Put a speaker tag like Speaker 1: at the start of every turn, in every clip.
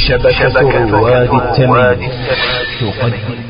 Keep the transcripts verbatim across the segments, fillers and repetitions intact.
Speaker 1: شبكة رواد التمييز تقدم.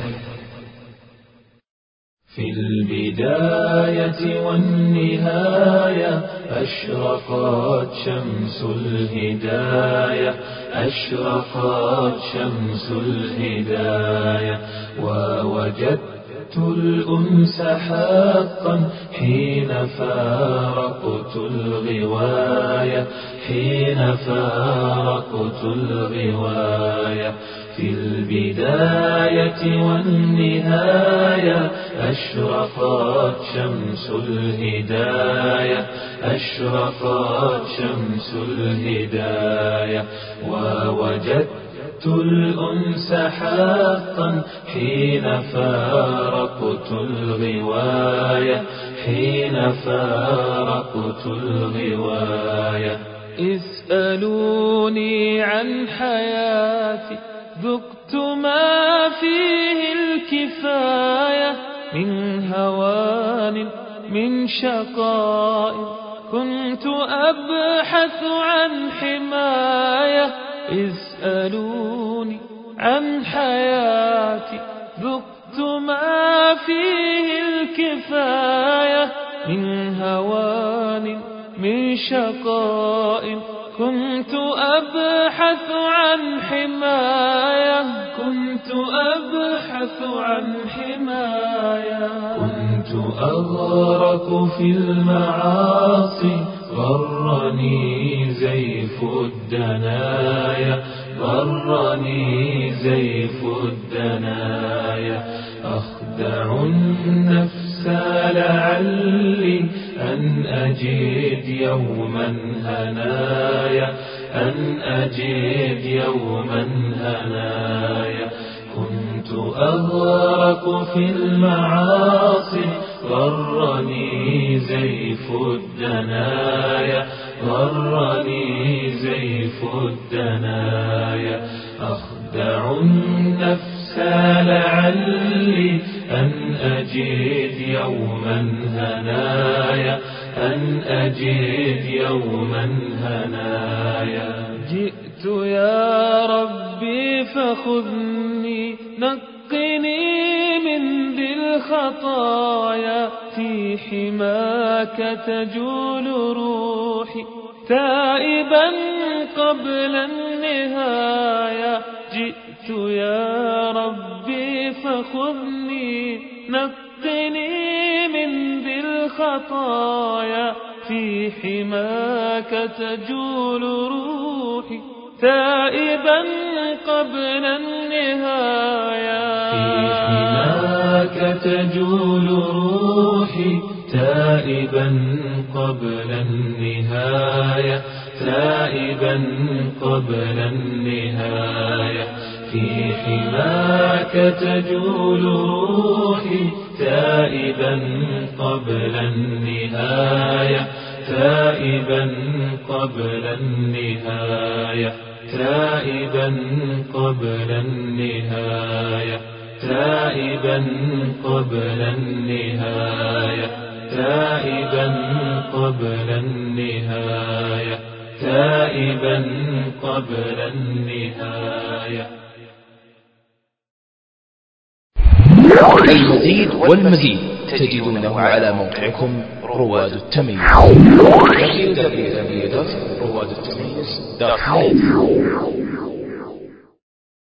Speaker 2: في البداية والنهاية أشرقت شمس الهداية، أشرقت شمس الهداية، ووجدت الأنس حقا حين فارقت الغواية، حين فارقت الغواية. في البداية والنهاية أشرقت شمس الهداية، أشرقت شمس الهداية، ووجدت الأنس حقا حين فارقت الغواية، حين فارقت الغواية. اسألوني عن حياتي ذقت ما فيه الكفاية، من هوان من شقاء كنت أبحث عن حماية. اسألوني عن حياتي ذقت ما فيه الكفاية، من هوان من شقاء كنت أبحث عن حماية، كنت أبحث عن حماية. كنت أغرق في المعاصي غرني زيف الدنايا، غرني زيف الدنايا. أخدع النفس لعلي أن أجد يوما هنايا، أن أجد يوما هنايا. كنت أغرق في المعاصي غرني زيف الدنايا، غرني زيف الدنايا. أخدع النفس لعلي أن أجد يوما هنايا، أن أجد يوما هنايا. جئت يا ربي فخذني، نقني من ذي الخطايا، في حماك تجول روحي تائبا قبل النهاية. جئت يا ربي فخذني، نقني من ذي الخطايا، في حماك تجول روحي تائبا قبل النهاية. في حماك تجول روحي تائبا قبل النهاية، تائبا قبل النهاية. في حماك تجول روحي تائبا قبل النهاية، تائبا قبل النهاية، تائبا قبل النهاية، تائبا قبل النهاية، تائبا قبل النهاية، تائبا قبل النهاية.
Speaker 1: المزيد والمزيد تجدونه على موقعكم رواد التمييز دبليو دبليو دبليو دوت رواد التمييز دوت نت.